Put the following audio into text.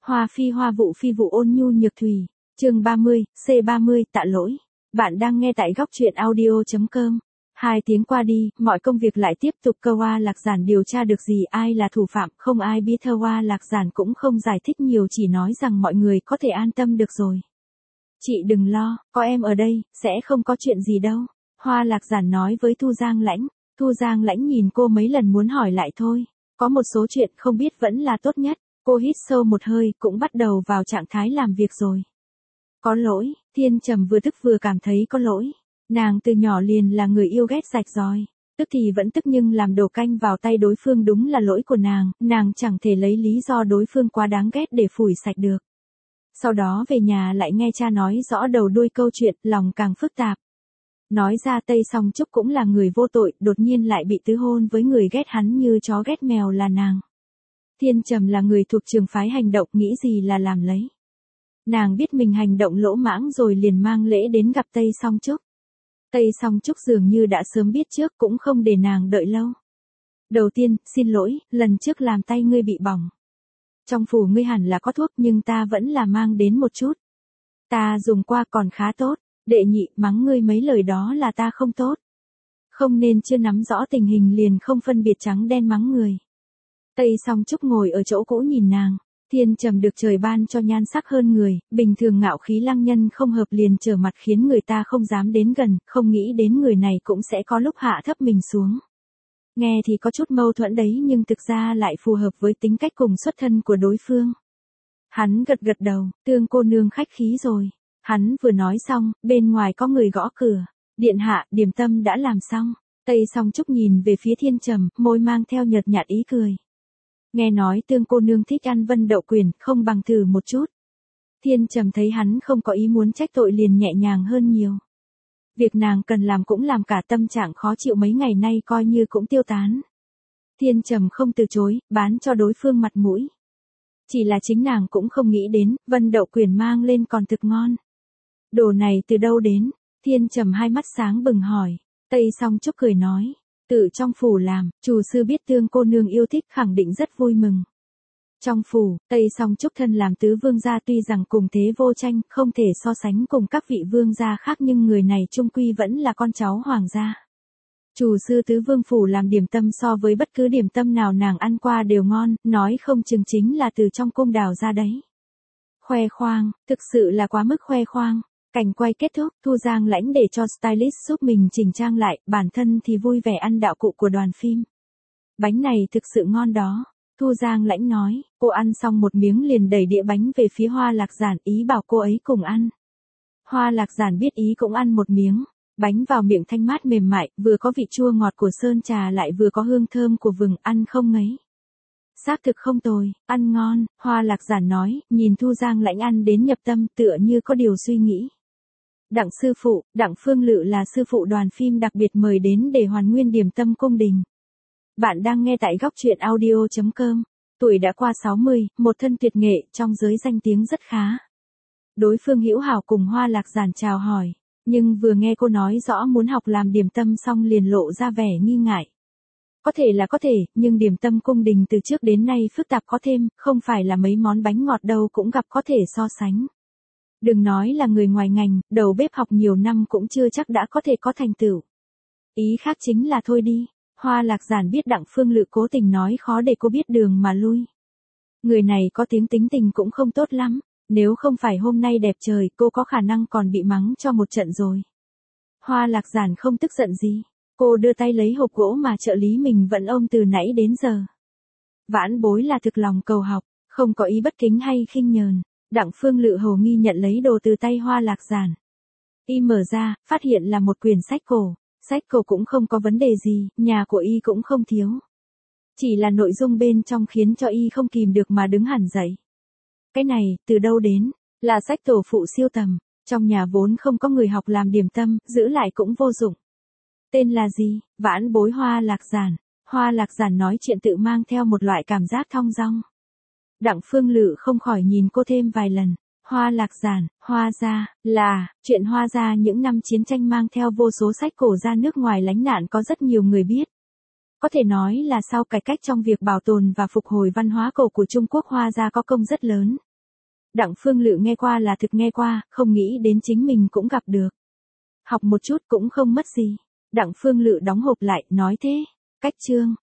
Hoa phi vụ ôn nhu nhược thủy. Chương 30, C30, tạ lỗi. Bạn đang nghe tại góc truyện audio.com. 2 tiếng qua đi, mọi công việc lại tiếp tục. Cơ Hoa Lạc Giản điều tra được gì, ai là thủ phạm, không ai biết. Hoa Lạc Giản cũng không giải thích nhiều, chỉ nói rằng mọi người có thể an tâm được rồi. Chị đừng lo, có em ở đây, sẽ không có chuyện gì đâu. Hoa Lạc Giản nói với Thu Giang Lãnh. Thu Giang Lãnh nhìn cô mấy lần muốn hỏi lại thôi. Có một số chuyện không biết vẫn là tốt nhất. Cô hít sâu một hơi, cũng bắt đầu vào trạng thái làm việc rồi. Có lỗi, Thiên Trầm vừa tức vừa cảm thấy có lỗi. Nàng từ nhỏ liền là người yêu ghét rạch ròi. Tức thì vẫn tức nhưng làm đổ canh vào tay đối phương đúng là lỗi của nàng chẳng thể lấy lý do đối phương quá đáng ghét để phủi sạch được. Sau đó về nhà lại nghe cha nói rõ đầu đuôi câu chuyện, lòng càng phức tạp. Nói ra Tây Song Trúc cũng là người vô tội, đột nhiên lại bị tứ hôn với người ghét hắn như chó ghét mèo là nàng. Thiên Trầm là người thuộc trường phái hành động, nghĩ gì là làm lấy. Nàng biết mình hành động lỗ mãng rồi liền mang lễ đến gặp Tây Song Trúc. Tây Song Trúc dường như đã sớm biết trước, cũng không để nàng đợi lâu. Đầu tiên, xin lỗi, lần trước làm tay ngươi bị bỏng. Trong phủ ngươi hẳn là có thuốc nhưng ta vẫn là mang đến một chút. Ta dùng qua còn khá tốt. Đệ nhị, mắng ngươi mấy lời đó là ta không tốt. Không nên chưa nắm rõ tình hình liền không phân biệt trắng đen mắng người. Tây Song Trúc ngồi ở chỗ cũ nhìn nàng. Thiên Trầm được trời ban cho nhan sắc hơn người, bình thường ngạo khí lăng nhân không hợp liền trở mặt khiến người ta không dám đến gần, không nghĩ đến người này cũng sẽ có lúc hạ thấp mình xuống. Nghe thì có chút mâu thuẫn đấy nhưng thực ra lại phù hợp với tính cách cùng xuất thân của đối phương. Hắn gật gật đầu, Tương cô nương khách khí rồi. Hắn vừa nói xong, bên ngoài có người gõ cửa. Điện hạ, điểm tâm đã làm xong. Tây Song Trúc nhìn về phía Thiên Trầm, môi mang theo nhợt nhạt ý cười. Nghe nói Tương cô nương thích ăn vân đậu quyển, không bằng thử một chút. Thiên Trầm thấy hắn không có ý muốn trách tội liền nhẹ nhàng hơn nhiều. Việc nàng cần làm cũng làm, cả tâm trạng khó chịu mấy ngày nay coi như cũng tiêu tán. Thiên Trầm không từ chối, bán cho đối phương mặt mũi. Chỉ là chính nàng cũng không nghĩ đến, vân đậu quyển mang lên còn thực ngon. Đồ này từ đâu đến? Thiên Trầm hai mắt sáng bừng hỏi. Tây Song Trúc cười nói. Tự trong phủ làm, chủ sư biết Tương cô nương yêu thích khẳng định rất vui mừng. Trong phủ, Tây Song Trúc thân làm tứ vương gia tuy rằng cùng thế vô tranh, không thể so sánh cùng các vị vương gia khác nhưng người này chung quy vẫn là con cháu hoàng gia. Chủ sư tứ vương phủ làm điểm tâm so với bất cứ điểm tâm nào nàng ăn qua đều ngon, nói không chừng chính là từ trong cung đào ra đấy. Khoe khoang, thực sự là quá mức khoe khoang. Cảnh quay kết thúc, Thu Giang Lãnh để cho stylist giúp mình chỉnh trang lại, bản thân thì vui vẻ ăn đạo cụ của đoàn phim. Bánh này thực sự ngon đó. Thu Giang Lãnh nói, cô ăn xong một miếng liền đẩy đĩa bánh về phía Hoa Lạc Giản, ý bảo cô ấy cùng ăn. Hoa Lạc Giản biết ý cũng ăn một miếng. Bánh vào miệng thanh mát mềm mại, vừa có vị chua ngọt của sơn trà lại vừa có hương thơm của vừng, ăn không ngấy. Xác thực không tồi, ăn ngon, Hoa Lạc Giản nói, nhìn Thu Giang Lãnh ăn đến nhập tâm tựa như có điều suy nghĩ. Đặng sư phụ, Đặng Phương Lự là sư phụ đoàn phim đặc biệt mời đến để hoàn nguyên điểm tâm cung đình. Bạn đang nghe tại góc truyện audio.com. Tuổi đã qua 60, một thân tuyệt nghệ, trong giới danh tiếng rất khá. Đối phương hữu hảo cùng Hoa Lạc Giản chào hỏi, nhưng vừa nghe cô nói rõ muốn học làm điểm tâm xong liền lộ ra vẻ nghi ngại. Có thể là có thể, nhưng điểm tâm cung đình từ trước đến nay phức tạp có thêm, không phải là mấy món bánh ngọt đâu cũng gặp có thể so sánh. Đừng nói là người ngoài ngành, đầu bếp học nhiều năm cũng chưa chắc đã có thể có thành tựu. Ý khác chính là thôi đi. Hoa Lạc Giản biết Đặng Phương Lự cố tình nói khó để cô biết đường mà lui. Người này có tiếng tính tình cũng không tốt lắm, nếu không phải hôm nay đẹp trời cô có khả năng còn bị mắng cho một trận rồi. Hoa Lạc Giản không tức giận gì, cô đưa tay lấy hộp gỗ mà trợ lý mình vẫn ôm từ nãy đến giờ. Vãn bối là thực lòng cầu học, không có ý bất kính hay khinh nhờn. Đặng Phương Lự hầu nghi nhận lấy đồ từ tay Hoa Lạc Giản. Y mở ra, phát hiện là một quyển sách cổ. Sách cổ cũng không có vấn đề gì, nhà của Y cũng không thiếu. Chỉ là nội dung bên trong khiến cho Y không kìm được mà đứng hẳn dậy. Cái này, từ đâu đến? Là sách tổ phụ siêu tầm. Trong nhà vốn không có người học làm điểm tâm, giữ lại cũng vô dụng. Tên là gì? Vãn bối Hoa Lạc Giản. Hoa Lạc Giản nói chuyện tự mang theo một loại cảm giác thong dong. Đặng Phương Lự không khỏi nhìn cô thêm vài lần. Hoa Lạc Giản, Hoa gia, là, chuyện Hoa gia những năm chiến tranh mang theo vô số sách cổ ra nước ngoài lánh nạn có rất nhiều người biết. Có thể nói là sau cải cách trong việc bảo tồn và phục hồi văn hóa cổ của Trung Quốc Hoa gia có công rất lớn. Đặng Phương Lự nghe qua là thực nghe qua, không nghĩ đến chính mình cũng gặp được. Học một chút cũng không mất gì. Đặng Phương Lự đóng hộp lại, nói thế. Cách chương.